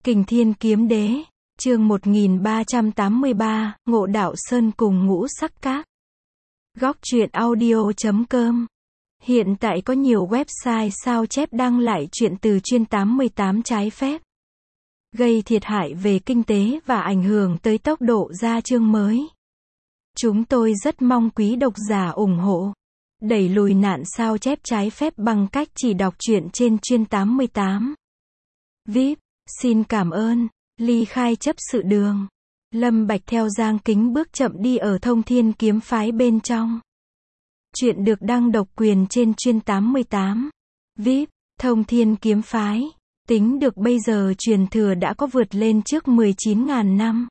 Kình Thiên Kiếm Đế, chương 1383, Ngộ Đạo Sơn cùng Ngũ Sắc Các. Góc truyện audio.com. Hiện tại có nhiều website sao chép đăng lại truyện từ chuyên 88 trái phép, gây thiệt hại về kinh tế và ảnh hưởng tới tốc độ ra chương mới. Chúng tôi rất mong quý độc giả ủng hộ, đẩy lùi nạn sao chép trái phép bằng cách chỉ đọc truyện trên chuyên 88. VIP, xin cảm ơn. Ly khai chấp sự đường. Lâm Bạch theo Giang Kính bước chậm đi ở Thông Thiên Kiếm Phái bên trong. Chuyện được đăng độc quyền trên chuyên 88. VIP, Thông Thiên Kiếm Phái. Tính được bây giờ truyền thừa đã có vượt lên trước 19.000 năm.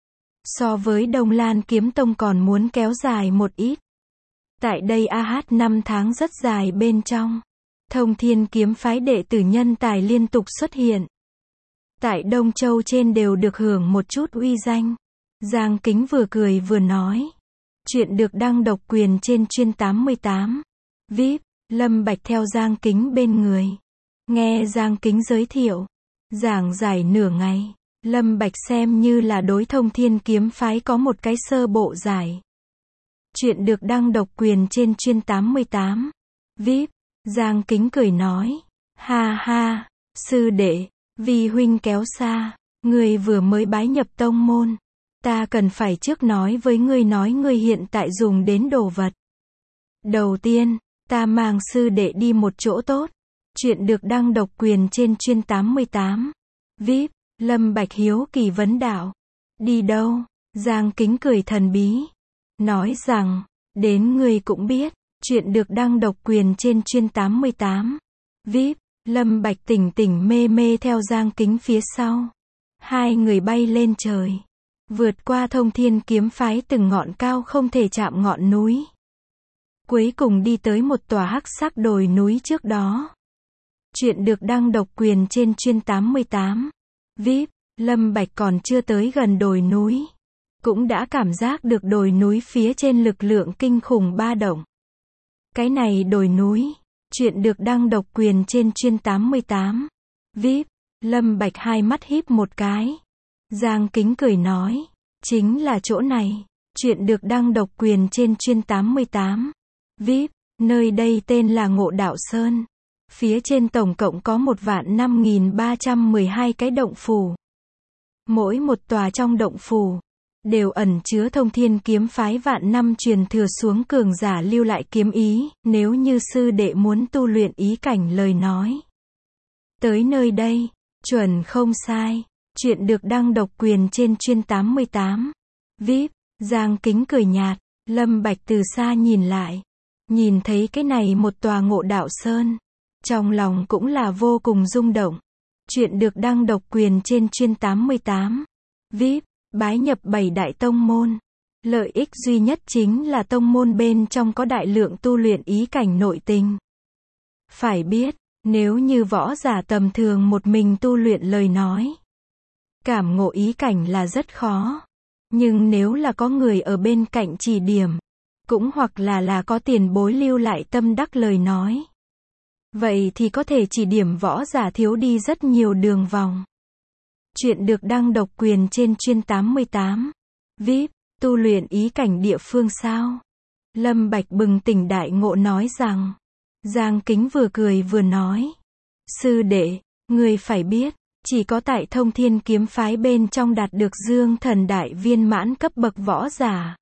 So với Đông Lan Kiếm Tông còn muốn kéo dài một ít. Tại đây AH 5 tháng rất dài bên trong. Thông Thiên Kiếm Phái đệ tử nhân tài liên tục xuất hiện. Tại Đông Châu trên đều được hưởng một chút uy danh. Giang Kính vừa cười vừa nói. Chuyện được đăng độc quyền trên chuyên 88. VIP, Lâm Bạch theo Giang Kính bên người. Nghe Giang Kính giới thiệu, giảng giải nửa ngày, Lâm Bạch xem như là đối Thông Thiên Kiếm Phái có một cái sơ bộ giải. Chuyện được đăng độc quyền trên chuyên 88. VIP, Giang Kính cười nói. Ha ha, sư đệ, vì huynh kéo xa, ngươi vừa mới bái nhập tông môn. Ta cần phải trước nói với ngươi hiện tại dùng đến đồ vật. Đầu tiên, ta mang sư đệ đi một chỗ tốt. Chuyện được đăng độc quyền trên chuyên 88. VIP, Lâm Bạch hiếu kỳ vấn đạo. Đi đâu? Giang Kính cười thần bí. Nói rằng, đến ngươi cũng biết. Chuyện được đăng độc quyền trên chuyên 88. VIP, Lâm Bạch tỉnh tỉnh mê mê theo Giang Kính phía sau. Hai người bay lên trời. Vượt qua Thông Thiên Kiếm Phái từng ngọn cao không thể chạm ngọn núi. Cuối cùng đi tới một tòa hắc sắc đồi núi trước đó. Chuyện được đăng độc quyền trên chuyên 88. VIP, Lâm Bạch còn chưa tới gần đồi núi. Cũng đã cảm giác được đồi núi phía trên lực lượng kinh khủng ba động. Cái này đồi núi. Chuyện được đăng độc quyền trên chuyên 88. VIP, Lâm Bạch hai mắt híp một cái. Giang Kính cười nói. Chính là chỗ này. Chuyện được đăng độc quyền trên chuyên 88. VIP, nơi đây tên là Ngộ Đạo Sơn. Phía trên tổng cộng có 1.5312 cái động phủ. Mỗi một tòa trong động phủ đều ẩn chứa Thông Thiên Kiếm Phái vạn năm truyền thừa xuống cường giả lưu lại kiếm ý, nếu như sư đệ muốn tu luyện ý cảnh lời nói. Tới nơi đây, chuẩn không sai. Chuyện được đăng độc quyền trên chuyên 88. VIP, Giang Kính cười nhạt, Lâm Bạch từ xa nhìn lại. Nhìn thấy cái này một tòa Ngộ Đạo Sơn. Trong lòng cũng là vô cùng rung động. Chuyện được đăng độc quyền trên chuyên 88. VIP, bái nhập 7 đại tông môn. Lợi ích duy nhất chính là tông môn bên trong có đại lượng tu luyện ý cảnh nội tình. Phải biết, nếu như võ giả tầm thường một mình tu luyện lời nói, cảm ngộ ý cảnh là rất khó. Nhưng nếu là có người ở bên cạnh chỉ điểm, cũng hoặc là có tiền bối lưu lại tâm đắc lời nói, vậy thì có thể chỉ điểm võ giả thiếu đi rất nhiều đường vòng. Chuyện được đăng độc quyền trên chuyên 88. VIP, tu luyện ý cảnh địa phương sao? Lâm Bạch bừng tỉnh đại ngộ nói rằng. Giang Kính vừa cười vừa nói. Sư đệ, ngươi phải biết, chỉ có tại Thông Thiên Kiếm Phái bên trong đạt được Dương Thần Đại viên mãn cấp bậc võ giả,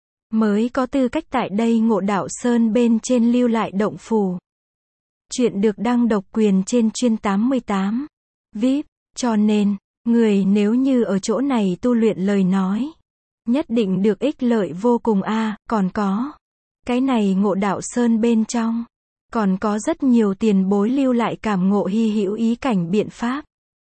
mới có tư cách tại đây Ngộ Đạo Sơn bên trên lưu lại động phủ. Chuyện được đăng độc quyền trên chuyên 88. VIP, cho nên, người nếu như ở chỗ này tu luyện lời nói, nhất định được ích lợi vô cùng a. Còn có, cái này Ngộ Đạo Sơn bên trong, còn có rất nhiều tiền bối lưu lại cảm ngộ hy hữu ý cảnh biện pháp.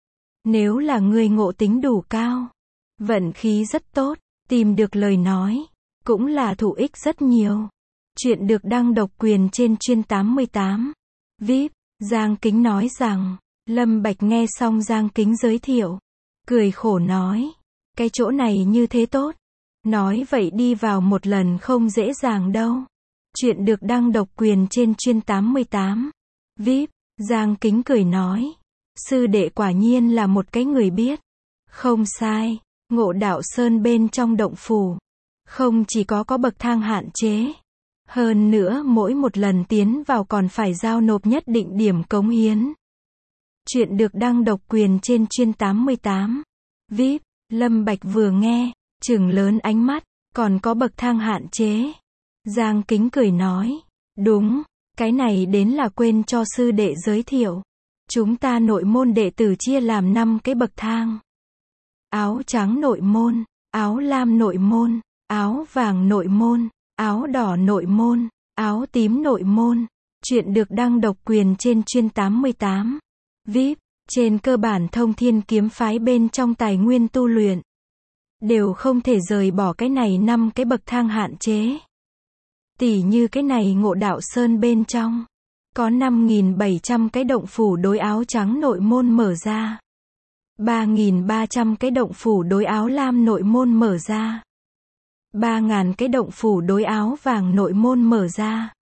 Nếu là người ngộ tính đủ cao, vận khí rất tốt, tìm được lời nói, cũng là thụ ích rất nhiều. Chuyện được đăng độc quyền trên chuyên 88. VIP, Giang Kính nói rằng. Lâm Bạch nghe xong Giang Kính giới thiệu, cười khổ nói. Cái chỗ này như thế tốt. Nói vậy đi vào một lần không dễ dàng đâu. Chuyện được đăng độc quyền trên chuyên 88. VIP, Giang Kính cười nói. Sư đệ quả nhiên là một cái người biết. Không sai, Ngộ Đạo Sơn bên trong động phủ, không chỉ có bậc thang hạn chế. Hơn nữa mỗi một lần tiến vào còn phải giao nộp nhất định điểm cống hiến. Chuyện được đăng độc quyền trên chuyên 88. VIP, Lâm Bạch vừa nghe, trừng lớn ánh mắt, còn có bậc thang hạn chế. Giang Kính cười nói, đúng, cái này đến là quên cho sư đệ giới thiệu. Chúng ta nội môn đệ tử chia làm 5 cái bậc thang. Áo trắng nội môn, áo lam nội môn, áo vàng nội môn, áo đỏ nội môn, áo tím nội môn. Chuyện được đăng độc quyền trên chuyên 88. VIP, trên cơ bản Thông Thiên kiếm phái bên trong tài nguyên tu luyện, đều không thể rời bỏ cái này 5 cái bậc thang hạn chế. Tỉ như cái này Ngộ Đạo Sơn bên trong, có 5.700 cái động phủ đối áo trắng nội môn mở ra. 3.300 cái động phủ đối áo lam nội môn mở ra. 3.000 cái động phủ đối áo vàng nội môn mở ra.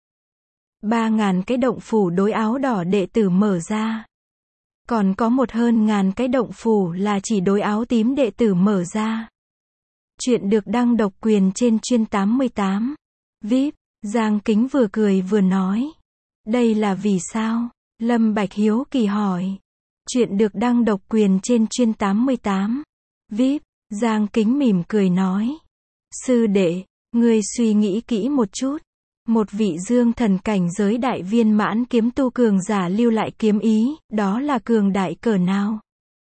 3.000 cái động phủ đối áo đỏ đệ tử mở ra. Còn có hơn ngàn cái động phủ là chỉ đối áo tím đệ tử mở ra. Chuyện được đăng độc quyền trên chuyên 88. VIP, Giang Kính vừa cười vừa nói. Đây là vì sao? Lâm Bạch hiếu kỳ hỏi. Chuyện được đăng độc quyền trên chuyên 88. VIP, Giang Kính mỉm cười nói. Sư đệ, ngươi suy nghĩ kỹ một chút. Một vị dương thần cảnh giới đại viên mãn kiếm tu cường giả lưu lại kiếm ý, đó là cường đại cỡ nào?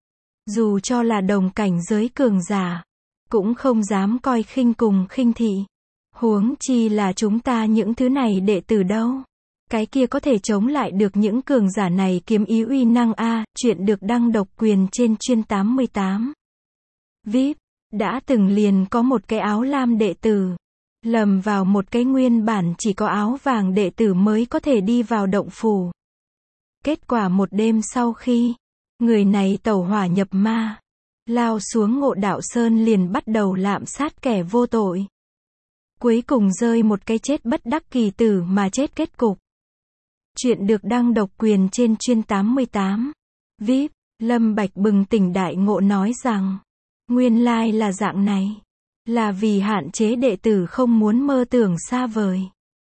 Dù cho là đồng cảnh giới cường giả, cũng không dám coi khinh cùng khinh thị. Huống chi là chúng ta những thứ này đệ tử đâu. Cái kia có thể chống lại được những cường giả này kiếm ý uy năng a. Chuyện được đăng độc quyền trên chuyên 88. VIP, đã từng liền có một cái áo lam đệ tử, lầm vào một cái nguyên bản chỉ có áo vàng đệ tử mới có thể đi vào động phủ. Kết quả một đêm sau khi người này tẩu hỏa nhập ma, lao xuống Ngộ Đạo Sơn liền bắt đầu lạm sát kẻ vô tội. Cuối cùng rơi một cái chết bất đắc kỳ tử mà chết kết cục. Chuyện được đăng độc quyền trên chuyên 88. VIP, Lâm Bạch bừng tỉnh đại ngộ nói rằng, nguyên lai là dạng này. Là vì hạn chế đệ tử không muốn mơ tưởng xa vời.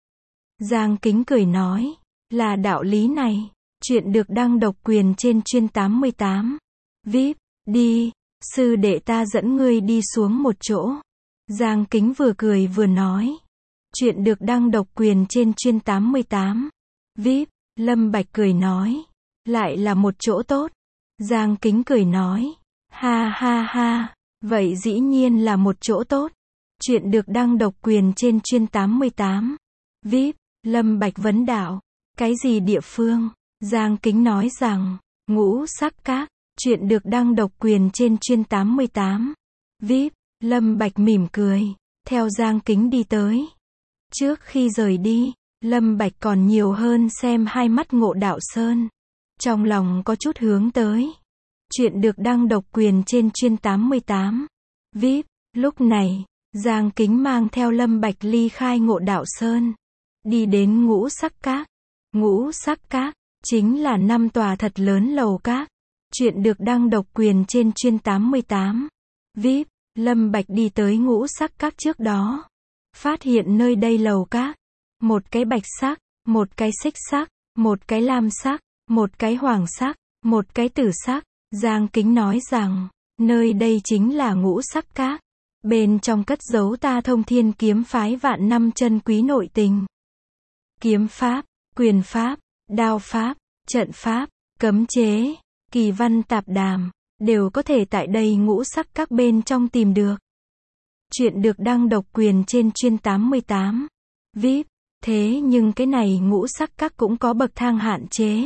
Giang Kính cười nói, là đạo lý này. Chuyện được đăng độc quyền trên chuyên 88. VIP, đi, sư đệ ta dẫn ngươi đi xuống một chỗ. Giang Kính vừa cười vừa nói. Chuyện được đăng độc quyền trên chuyên 88. VIP, Lâm Bạch cười nói, lại là một chỗ tốt. Giang Kính cười nói, ha ha ha, vậy dĩ nhiên là một chỗ tốt. Chuyện được đăng độc quyền trên chuyên 88. VIP, Lâm Bạch vấn đạo, cái gì địa phương? Giang Kính nói rằng, Ngũ Sắc Các. Chuyện được đăng độc quyền trên chuyên 88. VIP, Lâm Bạch mỉm cười, theo Giang Kính đi tới. Trước khi rời đi, Lâm Bạch còn nhiều hơn xem hai mắt Ngộ Đạo Sơn. Trong lòng có chút hướng tới. Chuyện được đăng độc quyền trên chuyên 88. VIP, lúc này, Giang Kính mang theo Lâm Bạch ly khai Ngộ Đạo Sơn, đi đến Ngũ Sắc Các. Ngũ Sắc Các chính là 5 tòa thật lớn lầu các. Chuyện được đăng độc quyền trên chuyên 88. VIP, Lâm Bạch đi tới Ngũ Sắc Các trước đó, phát hiện nơi đây lầu các, một cái bạch sắc, một cái xích sắc, một cái lam sắc, một cái hoàng sắc, một cái tử sắc. Giang Kính nói rằng, nơi đây chính là Ngũ Sắc Các. Bên trong cất giấu ta Thông Thiên kiếm phái vạn năm chân quý nội tình. Kiếm pháp, quyền pháp, đao pháp, trận pháp, cấm chế, kỳ văn tạp đàm, đều có thể tại đây Ngũ Sắc Các bên trong tìm được. Chuyện được đăng độc quyền trên chuyên 88. VIP, thế nhưng cái này Ngũ Sắc Các cũng có bậc thang hạn chế.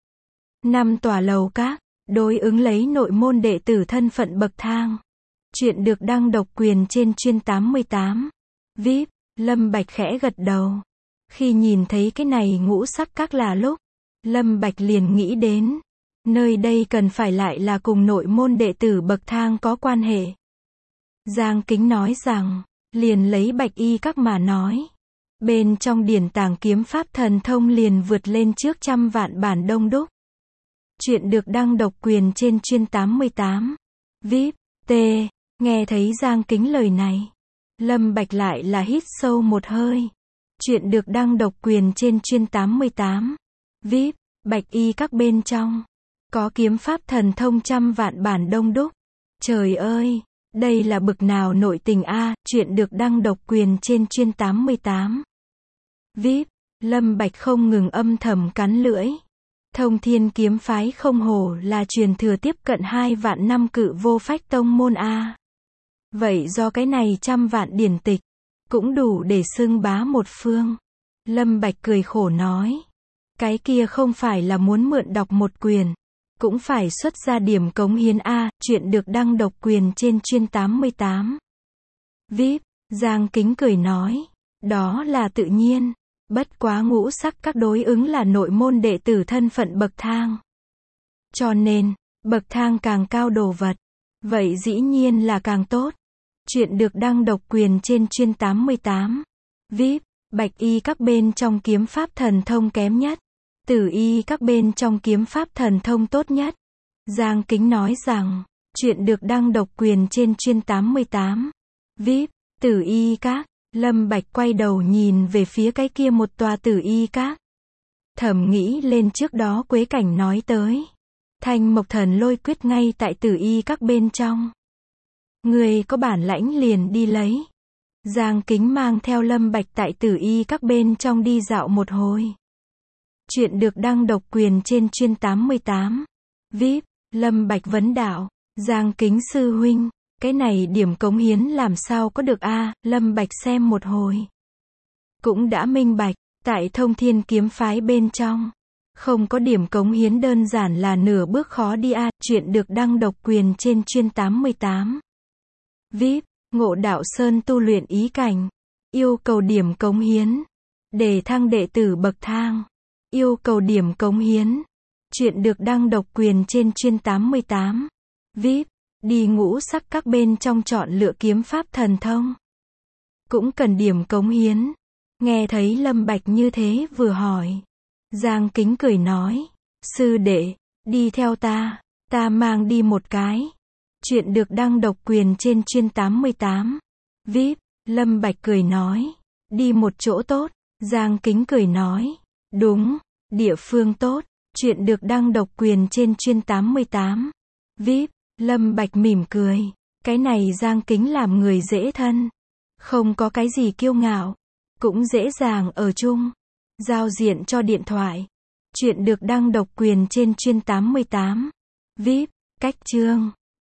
5 tòa lầu các, đối ứng lấy nội môn đệ tử thân phận bậc thang. Chuyện được đăng độc quyền trên chuyên 88. VIP, Lâm Bạch khẽ gật đầu. Khi nhìn thấy cái này Ngũ Sắc Các là lúc, Lâm Bạch liền nghĩ đến, nơi đây cần phải lại là cùng nội môn đệ tử bậc thang có quan hệ. Giang Kính nói rằng, liền lấy Bạch Y Các mà nói, bên trong điển tàng kiếm pháp thần thông liền vượt lên trước 100 vạn bản đông đúc. Chuyện được đăng độc quyền trên chuyên 88. VIP. T. Nghe thấy Giang Kính lời này, Lâm Bạch lại là hít sâu một hơi. Chuyện được đăng độc quyền trên chuyên 88. VIP. Bạch y các bên trong có kiếm pháp thần thông trăm vạn bản đông đúc. Trời ơi, đây là bực nào nội tình a, chuyện được đăng độc quyền trên chuyên 88. VIP. Lâm Bạch không ngừng âm thầm cắn lưỡi. Thông Thiên kiếm phái không hổ là truyền thừa tiếp cận 2 vạn năm cự vô phách tông môn a. Vậy do cái này trăm vạn điển tịch cũng đủ để xưng bá một phương. Lâm Bạch cười khổ nói, cái kia không phải là muốn mượn đọc một quyền, cũng phải xuất ra điểm cống hiến a, chuyện được đăng độc quyền trên chuyên 88. VIP. Giang Kính cười nói, đó là tự nhiên, bất quá ngũ sắc các đối ứng là nội môn đệ tử thân phận bậc thang. Cho nên, bậc thang càng cao đồ vật, vậy dĩ nhiên là càng tốt. Chuyện được đăng độc quyền trên chuyên 88. VIP. Bạch y các bên trong kiếm pháp thần thông kém nhất, tử y các bên trong kiếm pháp thần thông tốt nhất. Giang Kính nói rằng, chuyện được đăng độc quyền trên chuyên 88. VIP. Tử y các. Lâm Bạch quay đầu nhìn về phía cái kia một tòa tử y các. Thầm nghĩ lên trước đó Quế Cảnh nói tới, Thanh Mộc Thần Lôi quyết ngay tại tử y các bên trong. Người có bản lãnh liền đi lấy. Giang Kính mang theo Lâm Bạch tại tử y các bên trong đi dạo một hồi. Chuyện được đăng độc quyền trên chuyên 88. VIP. Lâm Bạch vấn đạo, Giang Kính sư huynh, cái này điểm cống hiến làm sao có được a? Lâm Bạch xem một hồi, cũng đã minh bạch, tại Thông Thiên kiếm phái bên trong, không có điểm cống hiến đơn giản là nửa bước khó đi a. Chuyện được đăng độc quyền trên chuyên 88. VIP. Ngộ Đạo Sơn tu luyện ý cảnh, yêu cầu điểm cống hiến để thăng đệ tử bậc thang, yêu cầu điểm cống hiến. Chuyện được đăng độc quyền trên chuyên 88. VIP. Đi ngũ sắc các bên trong chọn lựa kiếm pháp thần thông, cũng cần điểm cống hiến. Nghe thấy Lâm Bạch như thế vừa hỏi, Giang Kính cười nói, sư đệ, đi theo ta mang đi một cái. Chuyện được đăng độc quyền trên chuyên 88. VIP. Lâm Bạch cười nói, đi một chỗ tốt. Giang Kính cười nói, đúng, địa phương tốt. Chuyện được đăng độc quyền trên chuyên 88. VIP. Lâm Bạch mỉm cười, cái này Giang Kính làm người dễ thân, không có cái gì kiêu ngạo, cũng dễ dàng ở chung. Giao diện cho điện thoại. Chuyện được đăng độc quyền trên chuyên 88. VIP. Cách chương